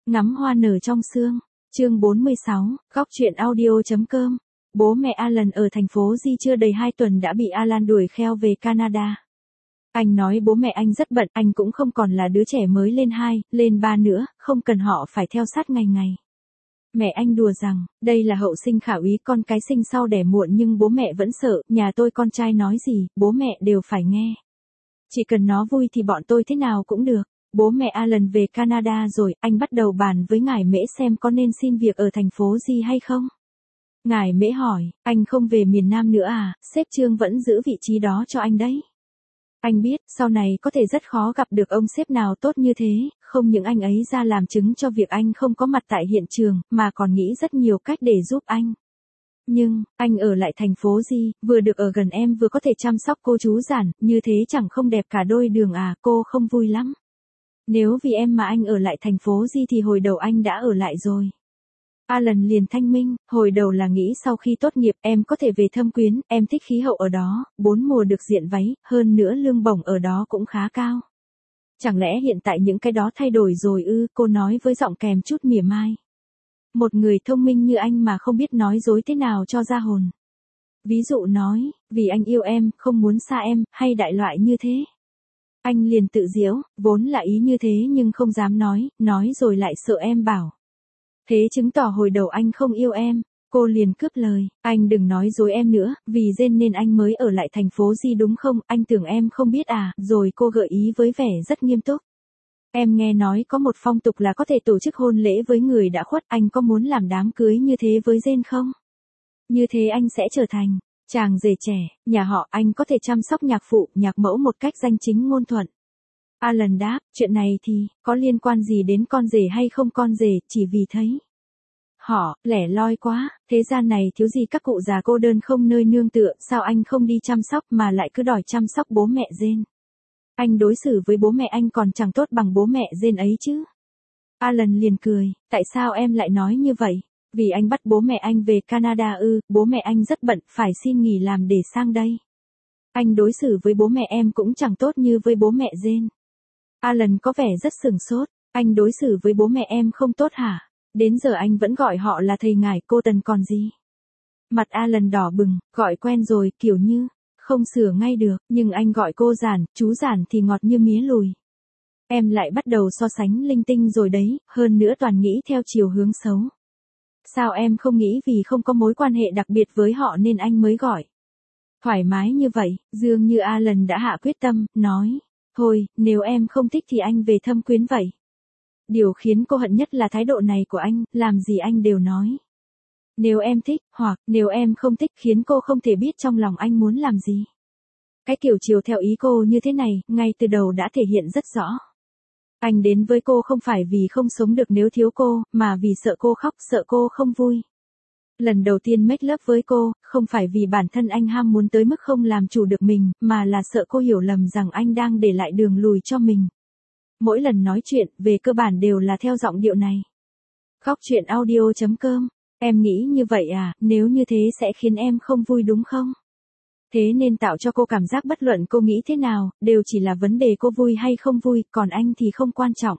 Ngắm hoa nở trong sương. Chương 46, góc truyện audio.com. Bố mẹ Alan ở thành phố Di chưa đầy 2 tuần đã bị Alan đuổi kheo về Canada. Anh nói bố mẹ anh rất bận, anh cũng không còn là đứa trẻ mới lên 2, lên 3 nữa, không cần họ phải theo sát ngày ngày. Mẹ anh đùa rằng, đây là hậu sinh khả úy, con cái sinh sau đẻ muộn, nhưng bố mẹ vẫn sợ, nhà tôi con trai nói gì, bố mẹ đều phải nghe. Chỉ cần nó vui thì bọn tôi thế nào cũng được. Bố mẹ Alan về Canada rồi, anh bắt đầu bàn với ngài Mễ xem có nên xin việc ở thành phố Di hay không. Ngài Mễ hỏi, anh không về miền Nam nữa à, sếp Trương vẫn giữ vị trí đó cho anh đấy. Anh biết, sau này có thể rất khó gặp được ông sếp nào tốt như thế, không những anh ấy ra làm chứng cho việc anh không có mặt tại hiện trường, mà còn nghĩ rất nhiều cách để giúp anh. Nhưng, anh ở lại thành phố Di, vừa được ở gần em vừa có thể chăm sóc cô chú Giản, như thế chẳng không đẹp cả đôi đường à, cô không vui lắm. Nếu vì em mà anh ở lại thành phố Di thì hồi đầu anh đã ở lại rồi. Alan liền thanh minh, hồi đầu là nghĩ sau khi tốt nghiệp em có thể về Thâm Quyến, em thích khí hậu ở đó, 4 mùa được diện váy, hơn nữa lương bổng ở đó cũng khá cao. Chẳng lẽ hiện tại những cái đó thay đổi rồi ư, cô nói với giọng kèm chút mỉa mai. Một người thông minh như anh mà không biết nói dối thế nào cho ra hồn. Ví dụ nói, vì anh yêu em, không muốn xa em, hay đại loại như thế. Anh liền tự giễu, vốn là ý như thế nhưng không dám nói rồi lại sợ em bảo. Thế chứng tỏ hồi đầu anh không yêu em. Cô liền cướp lời, anh đừng nói dối em nữa, vì Jane nên anh mới ở lại thành phố Di đúng không, anh tưởng em không biết à, rồi cô gợi ý với vẻ rất nghiêm túc. Em nghe nói có một phong tục là có thể tổ chức hôn lễ với người đã khuất, anh có muốn làm đám cưới như thế với Jane không? Như thế anh sẽ trở thành chàng rể trẻ, nhà họ anh có thể chăm sóc nhạc phụ, nhạc mẫu một cách danh chính ngôn thuận. Alan đáp, chuyện này thì, có liên quan gì đến con rể hay không con rể, chỉ vì thấy. Họ, lẻ loi quá, thế gian này thiếu gì các cụ già cô đơn không nơi nương tựa, sao anh không đi chăm sóc mà lại cứ đòi chăm sóc bố mẹ Jane. Anh đối xử với bố mẹ anh còn chẳng tốt bằng bố mẹ Jane ấy chứ. Alan liền cười, tại sao em lại nói như vậy? Vì anh bắt bố mẹ anh về Canada ư, bố mẹ anh rất bận, phải xin nghỉ làm để sang đây. Anh đối xử với bố mẹ em cũng chẳng tốt như với bố mẹ Jane. Alan có vẻ rất sửng sốt, anh đối xử với bố mẹ em không tốt hả? Đến giờ anh vẫn gọi họ là thầy ngài cô Tần còn gì. Mặt Alan đỏ bừng, gọi quen rồi, kiểu như, không sửa ngay được, nhưng anh gọi cô Giản, chú Giản thì ngọt như mía lùi. Em lại bắt đầu so sánh linh tinh rồi đấy, hơn nữa toàn nghĩ theo chiều hướng xấu. Sao em không nghĩ vì không có mối quan hệ đặc biệt với họ nên anh mới gọi? Thoải mái như vậy, dường như Alan đã hạ quyết tâm, nói, thôi, nếu em không thích thì anh về Thâm Quyến vậy. Điều khiến cô hận nhất là thái độ này của anh, làm gì anh đều nói. Nếu em thích, hoặc nếu em không thích khiến cô không thể biết trong lòng anh muốn làm gì. Cái kiểu chiều theo ý cô như thế này, ngay từ đầu đã thể hiện rất rõ. Anh đến với cô không phải vì không sống được nếu thiếu cô, mà vì sợ cô khóc, sợ cô không vui. Lần đầu tiên make love với cô, không phải vì bản thân anh ham muốn tới mức không làm chủ được mình, mà là sợ cô hiểu lầm rằng anh đang để lại đường lùi cho mình. Mỗi lần nói chuyện, về cơ bản đều là theo giọng điệu này. Góc truyện audio.com. Em nghĩ như vậy à, nếu như thế sẽ khiến em không vui đúng không? Thế nên tạo cho cô cảm giác bất luận cô nghĩ thế nào, đều chỉ là vấn đề cô vui hay không vui, còn anh thì không quan trọng.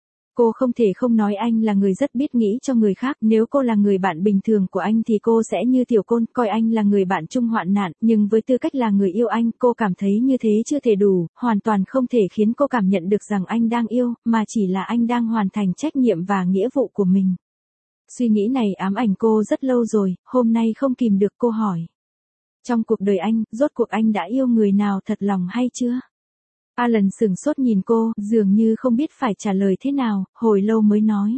Cô không thể không nói anh là người rất biết nghĩ cho người khác, nếu cô là người bạn bình thường của anh thì cô sẽ như Tiểu Côn, coi anh là người bạn chung hoạn nạn, nhưng với tư cách là người yêu anh, cô cảm thấy như thế chưa thể đủ, hoàn toàn không thể khiến cô cảm nhận được rằng anh đang yêu, mà chỉ là anh đang hoàn thành trách nhiệm và nghĩa vụ của mình. Suy nghĩ này ám ảnh cô rất lâu rồi, hôm nay không kìm được cô hỏi. Trong cuộc đời anh, rốt cuộc anh đã yêu người nào thật lòng hay chưa? Alan sửng sốt nhìn cô, dường như không biết phải trả lời thế nào, hồi lâu mới nói.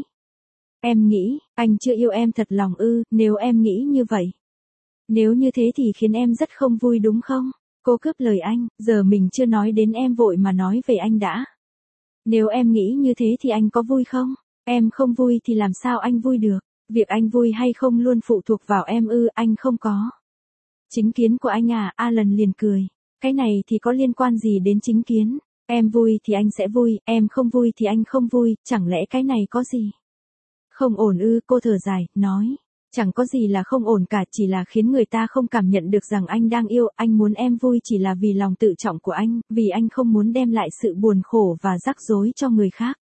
Em nghĩ, anh chưa yêu em thật lòng ư, nếu em nghĩ như vậy. Nếu như thế thì khiến em rất không vui đúng không? Cô cướp lời anh, giờ mình chưa nói đến em vội mà nói về anh đã. Nếu em nghĩ như thế thì anh có vui không? Em không vui thì làm sao anh vui được? Việc anh vui hay không luôn phụ thuộc vào em ư, anh không có. Chính kiến của anh à, Alan liền cười. Cái này thì có liên quan gì đến chính kiến? Em vui thì anh sẽ vui, em không vui thì anh không vui, chẳng lẽ cái này có gì? Không ổn ư, cô thở dài, nói. Chẳng có gì là không ổn cả, chỉ là khiến người ta không cảm nhận được rằng anh đang yêu, anh muốn em vui chỉ là vì lòng tự trọng của anh, vì anh không muốn đem lại sự buồn khổ và rắc rối cho người khác.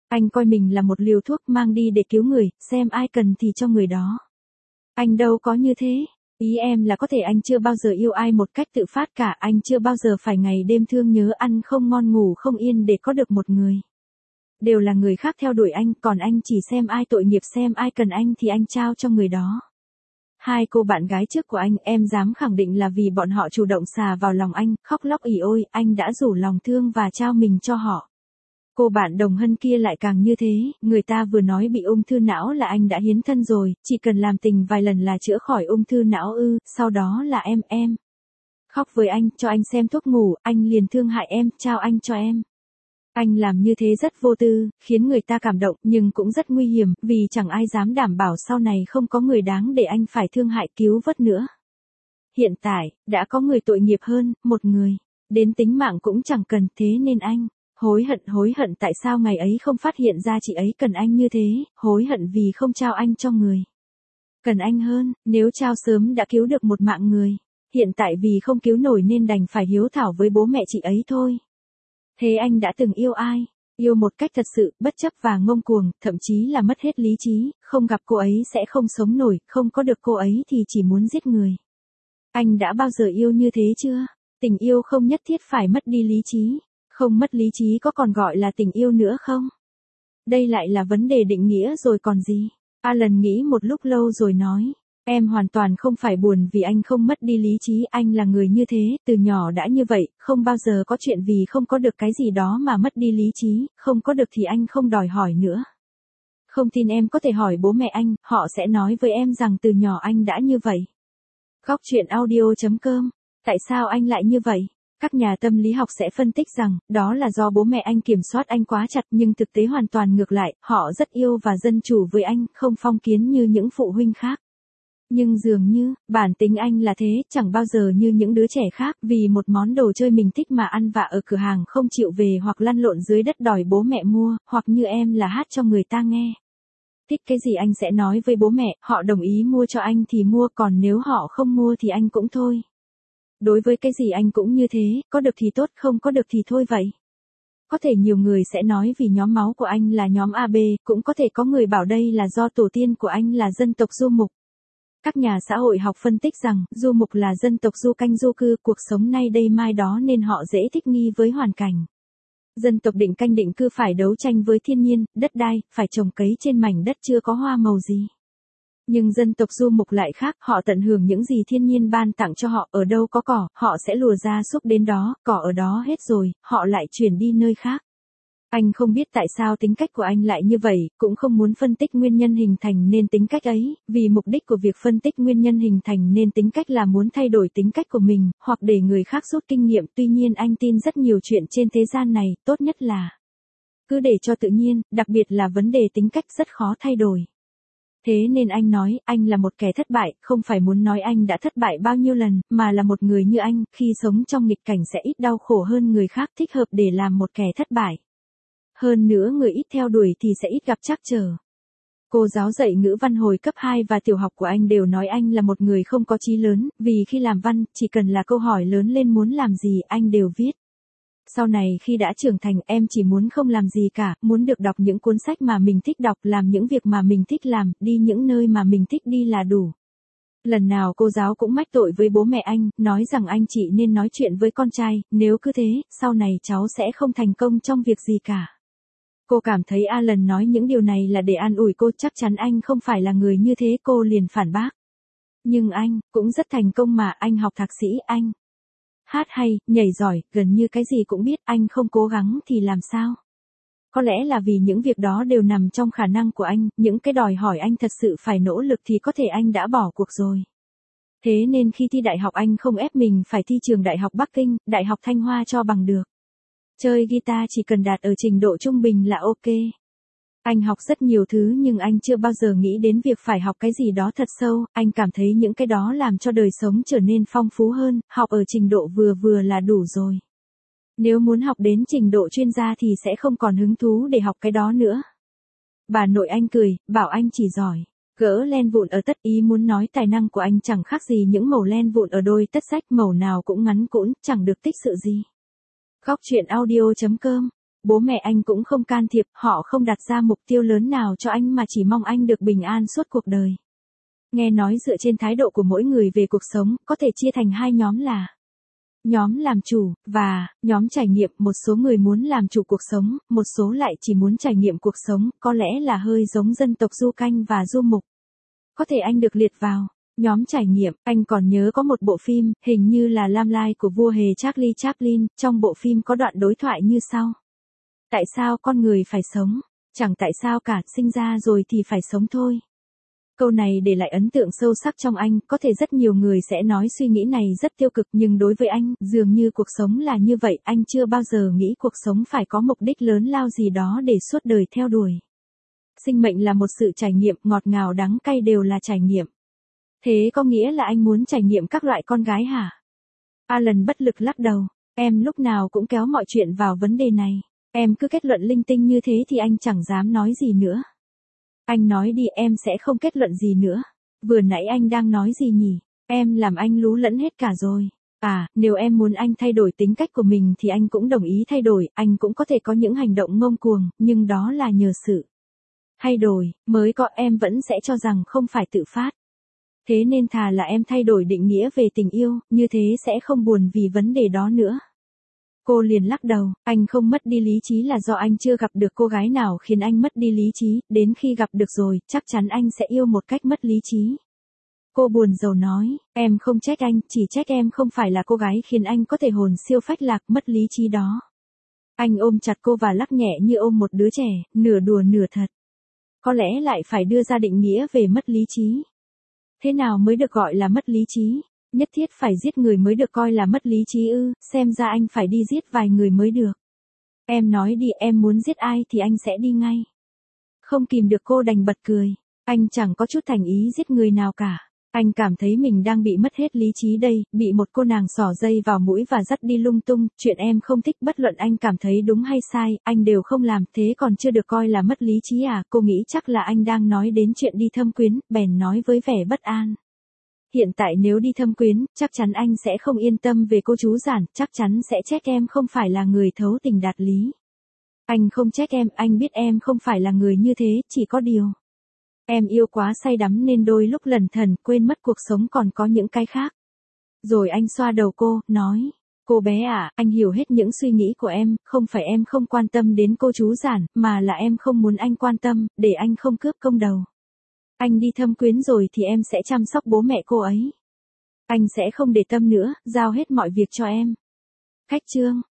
Anh coi mình là một liều thuốc mang đi để cứu người, xem ai cần thì cho người đó. Anh đâu có như thế. Ý em là có thể anh chưa bao giờ yêu ai một cách tự phát cả, anh chưa bao giờ phải ngày đêm thương nhớ ăn không ngon ngủ không yên để có được một người. Đều là người khác theo đuổi anh, còn anh chỉ xem ai tội nghiệp xem ai cần anh thì anh trao cho người đó. Hai cô bạn gái trước của anh em dám khẳng định là vì bọn họ chủ động xà vào lòng anh, khóc lóc ỉ ôi, anh đã rủ lòng thương và trao mình cho họ. Cô bạn Đồng Hân kia lại càng như thế, người ta vừa nói bị ung thư não là anh đã hiến thân rồi, chỉ cần làm tình vài lần là chữa khỏi ung thư não ư, sau đó là em. Khóc với anh, cho anh xem thuốc ngủ, anh liền thương hại em, trao anh cho em. Anh làm như thế rất vô tư, khiến người ta cảm động, nhưng cũng rất nguy hiểm, vì chẳng ai dám đảm bảo sau này không có người đáng để anh phải thương hại cứu vớt nữa. Hiện tại, đã có người tội nghiệp hơn, một người. Đến tính mạng cũng chẳng cần, thế nên anh hối hận tại sao ngày ấy không phát hiện ra chị ấy cần anh như thế, hối hận vì không trao anh cho người cần anh hơn, nếu trao sớm đã cứu được một mạng người. Hiện tại vì không cứu nổi nên đành phải hiếu thảo với bố mẹ chị ấy thôi. Thế anh đã từng yêu ai? Yêu một cách thật sự, bất chấp và ngông cuồng, thậm chí là mất hết lý trí, không gặp cô ấy sẽ không sống nổi, không có được cô ấy thì chỉ muốn giết người. Anh đã bao giờ yêu như thế chưa? Tình yêu không nhất thiết phải mất đi lý trí. Không mất lý trí có còn gọi là tình yêu nữa không? Đây lại là vấn đề định nghĩa rồi còn gì? Alan nghĩ một lúc lâu rồi nói. Em hoàn toàn không phải buồn vì anh không mất đi lý trí, anh là người như thế, từ nhỏ đã như vậy, không bao giờ có chuyện vì không có được cái gì đó mà mất đi lý trí, không có được thì anh không đòi hỏi nữa. Không tin em có thể hỏi bố mẹ anh, họ sẽ nói với em rằng từ nhỏ anh đã như vậy. Góc truyện audio.com. Tại sao anh lại như vậy? Các nhà tâm lý học sẽ phân tích rằng, đó là do bố mẹ anh kiểm soát anh quá chặt nhưng thực tế hoàn toàn ngược lại, họ rất yêu và dân chủ với anh, không phong kiến như những phụ huynh khác. Nhưng dường như, bản tính anh là thế, chẳng bao giờ như những đứa trẻ khác, vì một món đồ chơi mình thích mà ăn vạ ở cửa hàng không chịu về hoặc lăn lộn dưới đất đòi bố mẹ mua, hoặc như em là hát cho người ta nghe. Thích cái gì anh sẽ nói với bố mẹ, họ đồng ý mua cho anh thì mua, còn nếu họ không mua thì anh cũng thôi. Đối với cái gì anh cũng như thế, có được thì tốt, không có được thì thôi vậy. Có thể nhiều người sẽ nói vì nhóm máu của anh là nhóm AB, cũng có thể có người bảo đây là do tổ tiên của anh là dân tộc Du Mục. Các nhà xã hội học phân tích rằng, Du Mục là dân tộc du canh du cư, cuộc sống nay đây mai đó nên họ dễ thích nghi với hoàn cảnh. Dân tộc định canh định cư phải đấu tranh với thiên nhiên, đất đai, phải trồng cấy trên mảnh đất chưa có hoa màu gì. Nhưng dân tộc Du Mục lại khác, họ tận hưởng những gì thiên nhiên ban tặng cho họ, ở đâu có cỏ, họ sẽ lùa gia súc đến đó, cỏ ở đó hết rồi, họ lại chuyển đi nơi khác. Anh không biết tại sao tính cách của anh lại như vậy, cũng không muốn phân tích nguyên nhân hình thành nên tính cách ấy, vì mục đích của việc phân tích nguyên nhân hình thành nên tính cách là muốn thay đổi tính cách của mình, hoặc để người khác rút kinh nghiệm. Tuy nhiên anh tin rất nhiều chuyện trên thế gian này, tốt nhất là cứ để cho tự nhiên, đặc biệt là vấn đề tính cách rất khó thay đổi. Thế nên anh nói, anh là một kẻ thất bại, không phải muốn nói anh đã thất bại bao nhiêu lần, mà là một người như anh, khi sống trong nghịch cảnh sẽ ít đau khổ hơn người khác, thích hợp để làm một kẻ thất bại. Hơn nữa người ít theo đuổi thì sẽ ít gặp trắc trở. Cô giáo dạy ngữ văn hồi cấp 2 và tiểu học của anh đều nói anh là một người không có chí lớn, vì khi làm văn, chỉ cần là câu hỏi lớn lên muốn làm gì anh đều viết. Sau này khi đã trưởng thành em chỉ muốn không làm gì cả, muốn được đọc những cuốn sách mà mình thích đọc, làm những việc mà mình thích làm, đi những nơi mà mình thích đi là đủ. Lần nào cô giáo cũng mách tội với bố mẹ anh, nói rằng anh chị nên nói chuyện với con trai, nếu cứ thế, sau này cháu sẽ không thành công trong việc gì cả. Cô cảm thấy Alan nói những điều này là để an ủi cô, chắc chắn anh không phải là người như thế, cô liền phản bác. Nhưng anh, cũng rất thành công mà, anh học thạc sĩ, anh hát hay, nhảy giỏi, gần như cái gì cũng biết, anh không cố gắng thì làm sao? Có lẽ là vì những việc đó đều nằm trong khả năng của anh, những cái đòi hỏi anh thật sự phải nỗ lực thì có thể anh đã bỏ cuộc rồi. Thế nên khi thi đại học anh không ép mình phải thi trường Đại học Bắc Kinh, Đại học Thanh Hoa cho bằng được. Chơi guitar chỉ cần đạt ở trình độ trung bình là ok. Anh học rất nhiều thứ nhưng anh chưa bao giờ nghĩ đến việc phải học cái gì đó thật sâu, anh cảm thấy những cái đó làm cho đời sống trở nên phong phú hơn, học ở trình độ vừa vừa là đủ rồi. Nếu muốn học đến trình độ chuyên gia thì sẽ không còn hứng thú để học cái đó nữa. Bà nội anh cười, bảo anh chỉ giỏi gỡ len vụn ở tất, ý muốn nói tài năng của anh chẳng khác gì những mẩu len vụn ở đôi tất sách, mẩu nào cũng ngắn cũn, chẳng được tích sự gì. Góc truyện audio.com Bố mẹ anh cũng không can thiệp, họ không đặt ra mục tiêu lớn nào cho anh mà chỉ mong anh được bình an suốt cuộc đời. Nghe nói dựa trên thái độ của mỗi người về cuộc sống, có thể chia thành hai nhóm là nhóm làm chủ, và nhóm trải nghiệm. Một số người muốn làm chủ cuộc sống, một số lại chỉ muốn trải nghiệm cuộc sống, có lẽ là hơi giống dân tộc Du Canh và Du Mục. Có thể anh được liệt vào nhóm trải nghiệm. Anh còn nhớ có một bộ phim, hình như là Lam Lai của vua hề Charlie Chaplin, trong bộ phim có đoạn đối thoại như sau. Tại sao con người phải sống? Chẳng tại sao cả, sinh ra rồi thì phải sống thôi. Câu này để lại ấn tượng sâu sắc trong anh, có thể rất nhiều người sẽ nói suy nghĩ này rất tiêu cực nhưng đối với anh, dường như cuộc sống là như vậy, anh chưa bao giờ nghĩ cuộc sống phải có mục đích lớn lao gì đó để suốt đời theo đuổi. Sinh mệnh là một sự trải nghiệm, ngọt ngào đắng cay đều là trải nghiệm. Thế có nghĩa là anh muốn trải nghiệm các loại con gái hả? Alan bất lực lắc đầu, em lúc nào cũng kéo mọi chuyện vào vấn đề này. Em cứ kết luận linh tinh như thế thì anh chẳng dám nói gì nữa. Anh nói đi, em sẽ không kết luận gì nữa. Vừa nãy anh đang nói gì nhỉ? Em làm anh lú lẫn hết cả rồi. À, nếu em muốn anh thay đổi tính cách của mình thì anh cũng đồng ý thay đổi, anh cũng có thể có những hành động ngông cuồng, nhưng đó là nhờ sự thay đổi, mới có. Em vẫn sẽ cho rằng không phải tự phát. Thế nên thà là em thay đổi định nghĩa về tình yêu, như thế sẽ không buồn vì vấn đề đó nữa. Cô liền lắc đầu, anh không mất đi lý trí là do anh chưa gặp được cô gái nào khiến anh mất đi lý trí, đến khi gặp được rồi, chắc chắn anh sẽ yêu một cách mất lý trí. Cô buồn rầu nói, em không trách anh, chỉ trách em không phải là cô gái khiến anh có thể hồn siêu phách lạc mất lý trí đó. Anh ôm chặt cô và lắc nhẹ như ôm một đứa trẻ, nửa đùa nửa thật. Có lẽ lại phải đưa ra định nghĩa về mất lý trí. Thế nào mới được gọi là mất lý trí? Nhất thiết phải giết người mới được coi là mất lý trí ư? Xem ra anh phải đi giết vài người mới được. Em nói đi, em muốn giết ai thì anh sẽ đi ngay. Không kìm được cô đành bật cười. Anh chẳng có chút thành ý giết người nào cả. Anh cảm thấy mình đang bị mất hết lý trí đây, bị một cô nàng xỏ dây vào mũi và dắt đi lung tung, chuyện em không thích bất luận anh cảm thấy đúng hay sai, anh đều không làm, thế còn chưa được coi là mất lý trí à? Cô nghĩ chắc là anh đang nói đến chuyện đi thâm quyến, bèn nói với vẻ bất an. Hiện tại nếu đi thâm quyến, chắc chắn anh sẽ không yên tâm về cô chú Giản, chắc chắn sẽ trách em không phải là người thấu tình đạt lý. Anh không trách em, anh biết em không phải là người như thế, chỉ có điều. Em yêu quá say đắm nên đôi lúc lẩn thẩn quên mất cuộc sống còn có những cái khác. Rồi anh xoa đầu cô, nói, cô bé à, anh hiểu hết những suy nghĩ của em, không phải em không quan tâm đến cô chú Giản, mà là em không muốn anh quan tâm, để anh không cướp công đầu. Anh đi thâm quyến rồi thì em sẽ chăm sóc bố mẹ cô ấy. Anh sẽ không để tâm nữa, giao hết mọi việc cho em. Khách trương.